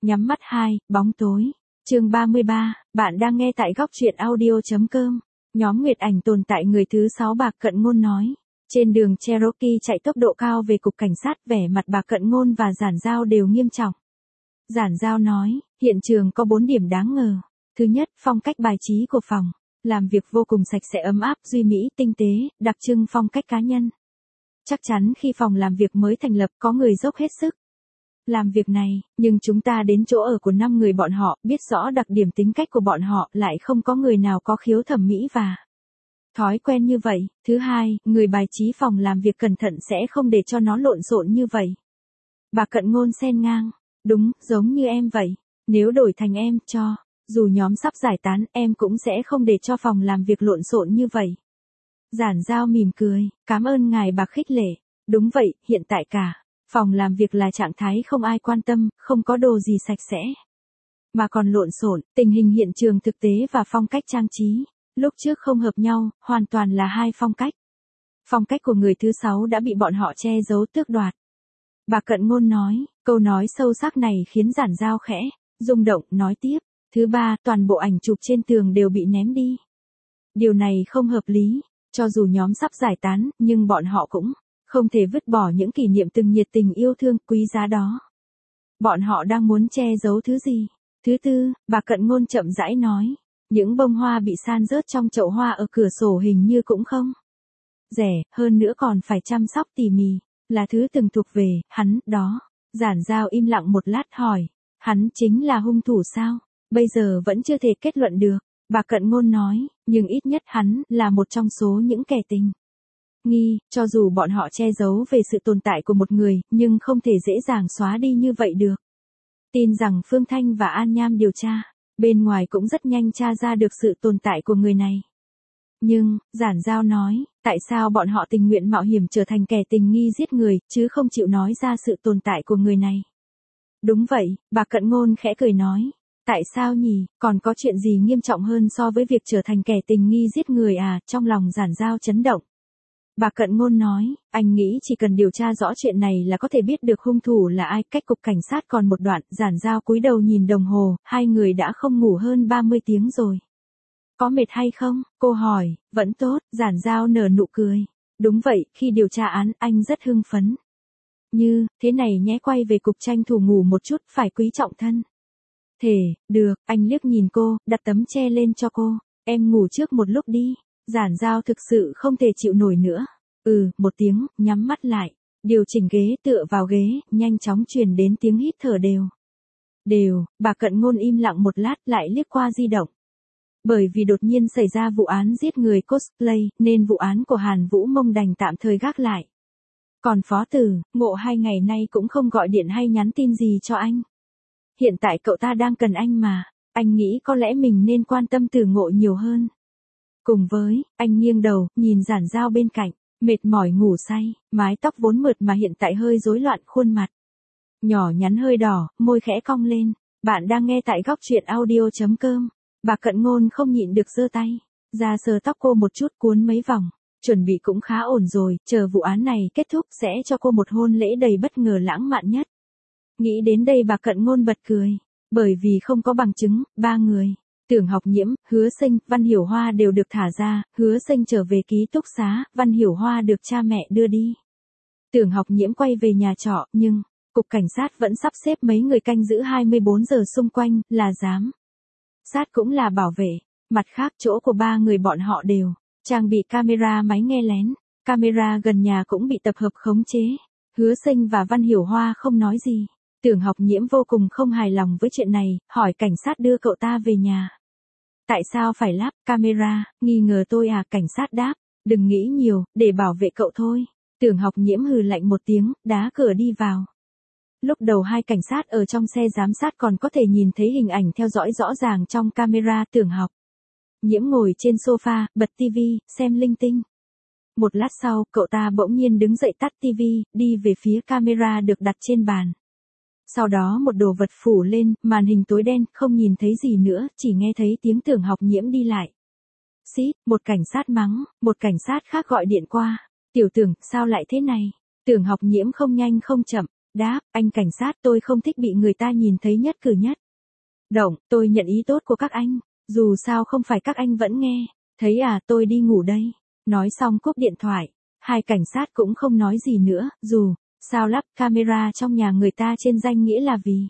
Nhắm mắt 2, bóng tối. Chương 33, bạn đang nghe tại góc truyện audio.com. Nhóm Nguyệt Ảnh tồn tại người thứ 6 Bạc Cận Ngôn nói. Trên đường Cherokee chạy tốc độ cao về cục cảnh sát, vẻ mặt Bạc Cận Ngôn và Giản Giao đều nghiêm trọng. Giản Giao nói, hiện trường có 4 điểm đáng ngờ. Thứ nhất, phong cách bài trí của phòng. Làm việc vô cùng sạch sẽ ấm áp, duy mỹ, tinh tế, đặc trưng phong cách cá nhân. Chắc chắn khi phòng làm việc mới thành lập có người dốc hết sức làm việc này, nhưng chúng ta đến chỗ ở của 5 người bọn họ, biết rõ đặc điểm tính cách của bọn họ, lại không có người nào có khiếu thẩm mỹ và thói quen như vậy. Thứ hai, người bài trí phòng làm việc cẩn thận sẽ không để cho nó lộn xộn như vậy. Bà Cận Ngôn xen ngang, đúng, giống như em vậy. Nếu đổi thành em, dù nhóm sắp giải tán, em cũng sẽ không để cho phòng làm việc lộn xộn như vậy. Giản Giao mỉm cười, cảm ơn ngài Bạc khích lệ. Đúng vậy, hiện tại cả phòng làm việc là trạng thái không ai quan tâm, không có đồ gì sạch sẽ, mà còn lộn xộn. Tình hình hiện trường thực tế và phong cách trang trí lúc trước không hợp nhau, hoàn toàn là hai phong cách. Phong cách của người thứ 6 đã bị bọn họ che giấu tước đoạt. Bà Cận Ngôn nói, câu nói sâu sắc này khiến Giản Giao khẽ rung động, nói tiếp. Thứ ba, toàn bộ ảnh chụp trên tường đều bị ném đi. Điều này không hợp lý, cho dù nhóm sắp giải tán, nhưng bọn họ cũng không thể vứt bỏ những kỷ niệm từng nhiệt tình yêu thương quý giá đó. Bọn họ đang muốn che giấu thứ gì? Thứ tư, bà Cận Ngôn chậm rãi nói, những bông hoa bị san rớt trong chậu hoa ở cửa sổ hình như cũng không rẻ, hơn nữa còn phải chăm sóc tỉ mỉ, là thứ từng thuộc về hắn đó. Giản Giao im lặng một lát hỏi, hắn chính là hung thủ sao? Bây giờ vẫn chưa thể kết luận được. Bà Cận Ngôn nói, nhưng ít nhất hắn là một trong số những kẻ tình nghi, cho dù bọn họ che giấu về sự tồn tại của một người, nhưng không thể dễ dàng xóa đi như vậy được. Tin rằng Phương Thanh và An Nham điều tra bên ngoài cũng rất nhanh tra ra được sự tồn tại của người này. Nhưng, Giản Giao nói, tại sao bọn họ tình nguyện mạo hiểm trở thành kẻ tình nghi giết người, chứ không chịu nói ra sự tồn tại của người này? Đúng vậy, bà Cận Ngôn khẽ cười nói. Tại sao nhỉ, còn có chuyện gì nghiêm trọng hơn so với việc trở thành kẻ tình nghi giết người à? Trong lòng Giản Giao chấn động. Bà Cận Ngôn nói, anh nghĩ chỉ cần điều tra rõ chuyện này là có thể biết được hung thủ là ai. Cách cục cảnh sát còn một đoạn. Giản Giao cúi đầu nhìn đồng hồ, hai người đã không ngủ hơn 30 tiếng rồi. Có mệt hay không? Cô hỏi. Vẫn tốt. Giản Giao nở nụ cười. Đúng vậy, khi điều tra án, anh rất hưng phấn. Như thế này nhé, quay về cục tranh thủ ngủ một chút, phải quý trọng thân thể. Được, anh liếc nhìn cô, đặt tấm che lên cho cô. Em ngủ trước một lúc đi. Giản Giao thực sự không thể chịu nổi nữa. Một tiếng, nhắm mắt lại. Điều chỉnh ghế, tựa vào ghế, nhanh chóng truyền đến tiếng hít thở đều. Bà Cận Ngôn im lặng một lát, lại liếc qua di động. Bởi vì đột nhiên xảy ra vụ án giết người cosplay, nên vụ án của Hàn Vũ Mông đành tạm thời gác lại. Còn Phó Tử, Ngộ 2 ngày nay cũng không gọi điện hay nhắn tin gì cho anh. Hiện tại cậu ta đang cần anh mà. Anh nghĩ có lẽ mình nên quan tâm Tử Ngộ nhiều hơn. Cùng với, anh nghiêng đầu, nhìn Giản Giao bên cạnh, mệt mỏi ngủ say, mái tóc vốn mượt mà hiện tại hơi rối loạn, khuôn mặt nhỏ nhắn hơi đỏ, môi khẽ cong lên. Bạn đang nghe tại góc truyện audio.com. Bà Cận Ngôn không nhịn được giơ tay ra sờ tóc cô một chút, cuốn mấy vòng. Chuẩn bị cũng khá ổn rồi, chờ vụ án này kết thúc sẽ cho cô một hôn lễ đầy bất ngờ lãng mạn nhất. Nghĩ đến đây bà Cận Ngôn bật cười. Bởi vì không có bằng chứng, 3 người, Tưởng Học Nhiễm, Hứa Sinh, Văn Hiểu Hoa đều được thả ra. Hứa Sinh trở về ký túc xá, Văn Hiểu Hoa được cha mẹ đưa đi. Tưởng Học Nhiễm quay về nhà trọ, nhưng cục cảnh sát vẫn sắp xếp mấy người canh giữ 24 giờ xung quanh, là giám sát cũng là bảo vệ. Mặt khác, chỗ của 3 người bọn họ đều trang bị camera máy nghe lén. Camera gần nhà cũng bị tập hợp khống chế. Hứa Sinh và Văn Hiểu Hoa không nói gì. Tưởng Học Nhiễm vô cùng không hài lòng với chuyện này, hỏi cảnh sát đưa cậu ta về nhà. Tại sao phải lắp camera, nghi ngờ tôi à? Cảnh sát đáp, đừng nghĩ nhiều, để bảo vệ cậu thôi. Tưởng Học Nhiễm hừ lạnh một tiếng, đá cửa đi vào. Lúc đầu hai cảnh sát ở trong xe giám sát còn có thể nhìn thấy hình ảnh theo dõi rõ ràng trong camera. Tưởng Học Nhiễm ngồi trên sofa, bật tivi, xem linh tinh. Một lát sau, cậu ta bỗng nhiên đứng dậy tắt tivi, đi về phía camera được đặt trên bàn. Sau đó một đồ vật phủ lên, màn hình tối đen, không nhìn thấy gì nữa, chỉ nghe thấy tiếng Tưởng Học Nhiễm đi lại. Xít, một cảnh sát mắng, một cảnh sát khác gọi điện qua. Tiểu Tưởng, sao lại thế này? Tưởng Học Nhiễm không nhanh không chậm, Đáp, anh cảnh sát, tôi không thích bị người ta nhìn thấy nhất cử nhất động, tôi nhận ý tốt của các anh, dù sao không phải các anh vẫn nghe, thấy à, tôi đi ngủ đây. Nói xong cúp điện thoại, hai cảnh sát cũng không nói gì nữa, dù sao lắp camera trong nhà người ta trên danh nghĩa là vì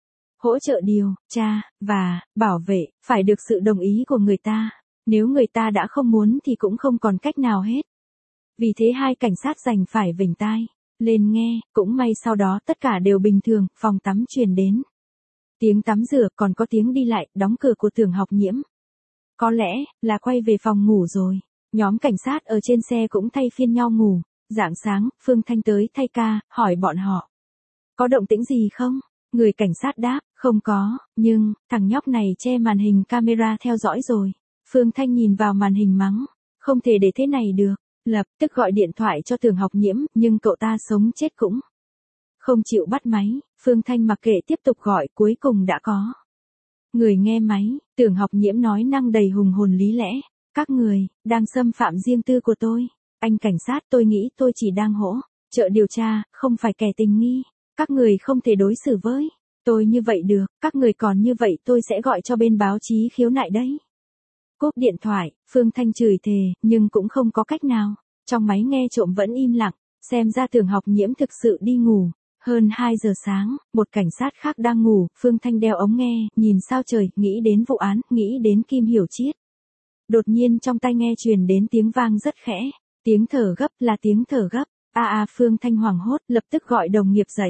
hỗ trợ điều tra và bảo vệ, phải được sự đồng ý của người ta, nếu người ta đã không muốn thì cũng không còn cách nào hết. Vì thế hai cảnh sát đành phải vểnh tai lên nghe, cũng may sau đó tất cả đều bình thường, phòng tắm truyền đến tiếng tắm rửa, còn có tiếng đi lại, đóng cửa của Tưởng Học Nhiễm. Có lẽ là quay về phòng ngủ rồi. Nhóm cảnh sát ở trên xe cũng thay phiên nhau ngủ. Rạng sáng, Phương Thanh tới thay ca, hỏi bọn họ. Có động tĩnh gì không? Người cảnh sát đáp, không có, nhưng, thằng nhóc này che màn hình camera theo dõi rồi. Phương Thanh nhìn vào màn hình mắng. Không thể để thế này được. Lập tức gọi điện thoại cho Tưởng Học Nhiễm, nhưng cậu ta sống chết cũng không chịu bắt máy. Phương Thanh mặc kệ tiếp tục gọi, cuối cùng đã có người nghe máy. Tưởng Học Nhiễm nói năng đầy hùng hồn lý lẽ. Các người đang xâm phạm riêng tư của tôi. Anh cảnh sát, tôi nghĩ tôi chỉ đang hỗ trợ điều tra, không phải kẻ tình nghi. Các người không thể đối xử với tôi như vậy được. Các người còn như vậy tôi sẽ gọi cho bên báo chí khiếu nại đấy. Cúp điện thoại, Phương Thanh chửi thề, nhưng cũng không có cách nào. Trong máy nghe trộm vẫn im lặng, xem ra Tưởng Học Nhiễm thực sự đi ngủ. Hơn 2 giờ sáng, một cảnh sát khác đang ngủ, Phương Thanh đeo ống nghe, nhìn sao trời, nghĩ đến vụ án, nghĩ đến Kim Hiểu Chiết. Đột nhiên trong tai nghe truyền đến tiếng vang rất khẽ, tiếng thở gấp, là tiếng thở gấp. Phương Thanh hoảng hốt, lập tức gọi đồng nghiệp dậy.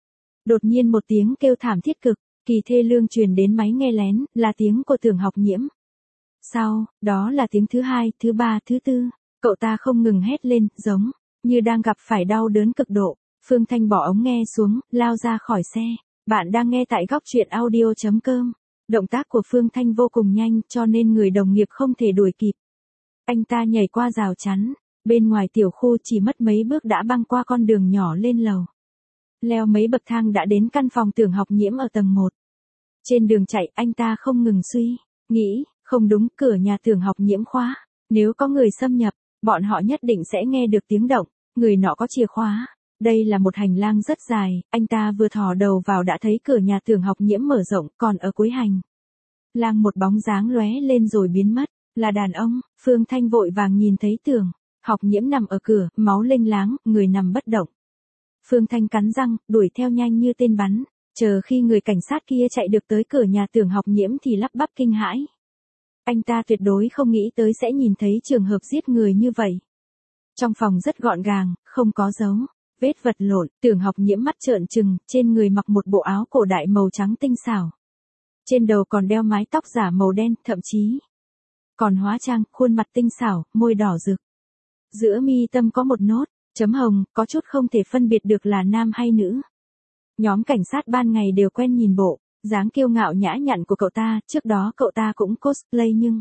Đột nhiên một tiếng kêu thảm thiết cực kỳ thê lương truyền đến máy nghe lén, là tiếng của Tưởng Học Nhiễm. Sau đó là tiếng thứ hai, thứ ba, thứ tư, cậu ta không ngừng hét lên, giống như đang gặp phải đau đớn cực độ. Phương Thanh bỏ ống nghe xuống, lao ra khỏi xe. Bạn đang nghe tại góc truyện audio.com. Động tác của Phương Thanh vô cùng nhanh, cho nên người đồng nghiệp không thể đuổi kịp. Anh ta nhảy qua rào chắn, bên ngoài tiểu khu chỉ mất mấy bước đã băng qua con đường nhỏ lên lầu. Leo mấy bậc thang đã đến căn phòng Tưởng Học Nhiễm ở tầng 1. Trên đường chạy, anh ta không ngừng suy nghĩ, không đúng, cửa nhà Tưởng Học Nhiễm khóa. Nếu có người xâm nhập, bọn họ nhất định sẽ nghe được tiếng động, người nọ có chìa khóa. Đây là một hành lang rất dài, anh ta vừa thò đầu vào đã thấy cửa nhà Tưởng Học Nhiễm mở rộng, còn ở cuối hành lang một bóng dáng lóe lên rồi biến mất, là đàn ông. Phương Thanh vội vàng nhìn thấy Tưởng Học Nhiễm nằm ở cửa, máu lênh láng, người nằm bất động. Phương Thanh cắn răng, đuổi theo nhanh như tên bắn, chờ khi người cảnh sát kia chạy được tới cửa nhà Tưởng Học Nhiễm thì lắp bắp kinh hãi. Anh ta tuyệt đối không nghĩ tới sẽ nhìn thấy trường hợp giết người như vậy. Trong phòng rất gọn gàng, không có dấu vết vật lộn. Tưởng Học Nhiễm mắt trợn trừng, trên người mặc một bộ áo cổ đại màu trắng tinh xảo. Trên đầu còn đeo mái tóc giả màu đen, thậm chí còn hóa trang, khuôn mặt tinh xảo, môi đỏ rực. Giữa mi tâm có một nốt chấm hồng, có chút không thể phân biệt được là nam hay nữ. Nhóm cảnh sát ban ngày đều quen nhìn bộ dáng kiêu ngạo nhã nhặn của cậu ta, trước đó cậu ta cũng cosplay nhưng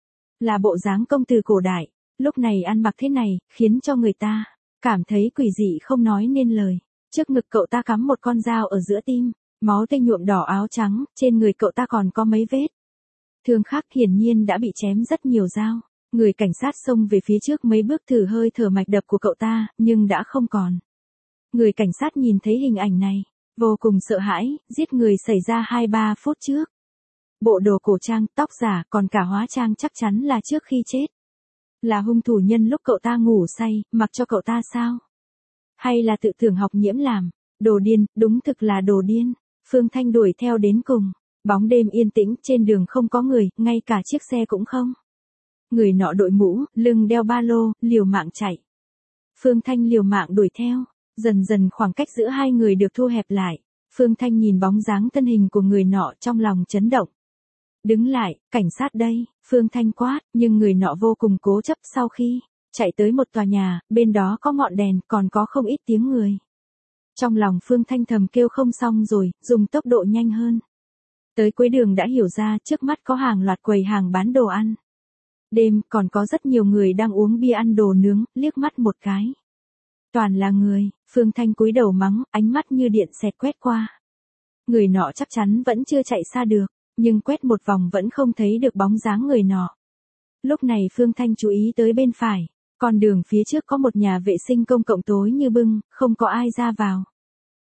là bộ dáng công tử cổ đại, lúc này ăn mặc thế này, khiến cho người ta cảm thấy quỷ dị không nói nên lời. Trước ngực cậu ta cắm một con dao ở giữa tim, máu tươi nhuộm đỏ áo trắng, trên người cậu ta còn có mấy vết thương khác, hiển nhiên đã bị chém rất nhiều dao. Người cảnh sát xông về phía trước mấy bước thử hơi thở mạch đập của cậu ta, nhưng đã không còn. Người cảnh sát nhìn thấy hình ảnh này, vô cùng sợ hãi, giết người xảy ra 2-3 phút trước. Bộ đồ cổ trang, tóc giả, còn cả hóa trang chắc chắn là trước khi chết. Là hung thủ nhân lúc cậu ta ngủ say, mặc cho cậu ta sao? Hay là tự Tưởng Học Nhiễm làm? Đồ điên, đúng thực là đồ điên. Phương Thanh đuổi theo đến cùng. Bóng đêm yên tĩnh, trên đường không có người, ngay cả chiếc xe cũng không. Người nọ đội mũ, lưng đeo ba lô, liều mạng chạy. Phương Thanh liều mạng đuổi theo. Dần dần khoảng cách giữa hai người được thu hẹp lại. Phương Thanh nhìn bóng dáng thân hình của người nọ trong lòng chấn động. Đứng lại, cảnh sát đây, Phương Thanh quát, nhưng người nọ vô cùng cố chấp. Sau khi chạy tới một tòa nhà, bên đó có ngọn đèn, còn có không ít tiếng người. Trong lòng Phương Thanh thầm kêu không xong rồi, dùng tốc độ nhanh hơn. Tới cuối đường đã hiểu ra, trước mắt có hàng loạt quầy hàng bán đồ ăn. Đêm, còn có rất nhiều người đang uống bia ăn đồ nướng, liếc mắt một cái. Toàn là người. Phương Thanh cúi đầu mắng, ánh mắt như điện xẹt quét qua. Người nọ chắc chắn vẫn chưa chạy xa được, nhưng quét một vòng vẫn không thấy được bóng dáng người nọ. Lúc này Phương Thanh chú ý tới bên phải, con đường phía trước có một nhà vệ sinh công cộng tối như bưng, không có ai ra vào.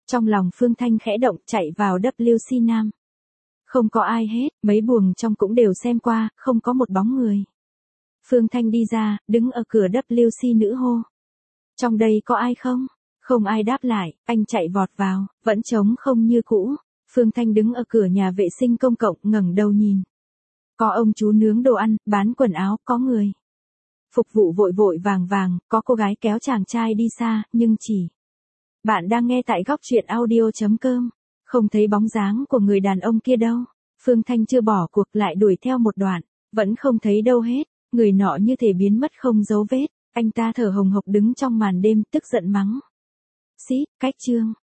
Trong lòng Phương Thanh khẽ động chạy vào WC Nam. Không có ai hết, mấy buồng trong cũng đều xem qua, không có một bóng người. Phương Thanh đi ra, đứng ở cửa WC nữ hô. Trong đây có ai không? Không ai đáp lại, anh chạy vọt vào, vẫn trống không như cũ. Phương Thanh đứng ở cửa nhà vệ sinh công cộng ngẩng đầu nhìn. Có ông chú nướng đồ ăn, bán quần áo, có người. Phục vụ vội vội vàng vàng, có cô gái kéo chàng trai đi xa, nhưng chỉ. Bạn đang nghe tại góc truyện audio.com. Không thấy bóng dáng của người đàn ông kia đâu. Phương Thanh chưa bỏ cuộc lại đuổi theo một đoạn. Vẫn không thấy đâu hết. Người nọ như thể biến mất không dấu vết. Anh ta thở hồng hộc đứng trong màn đêm tức giận mắng. Cách Trương,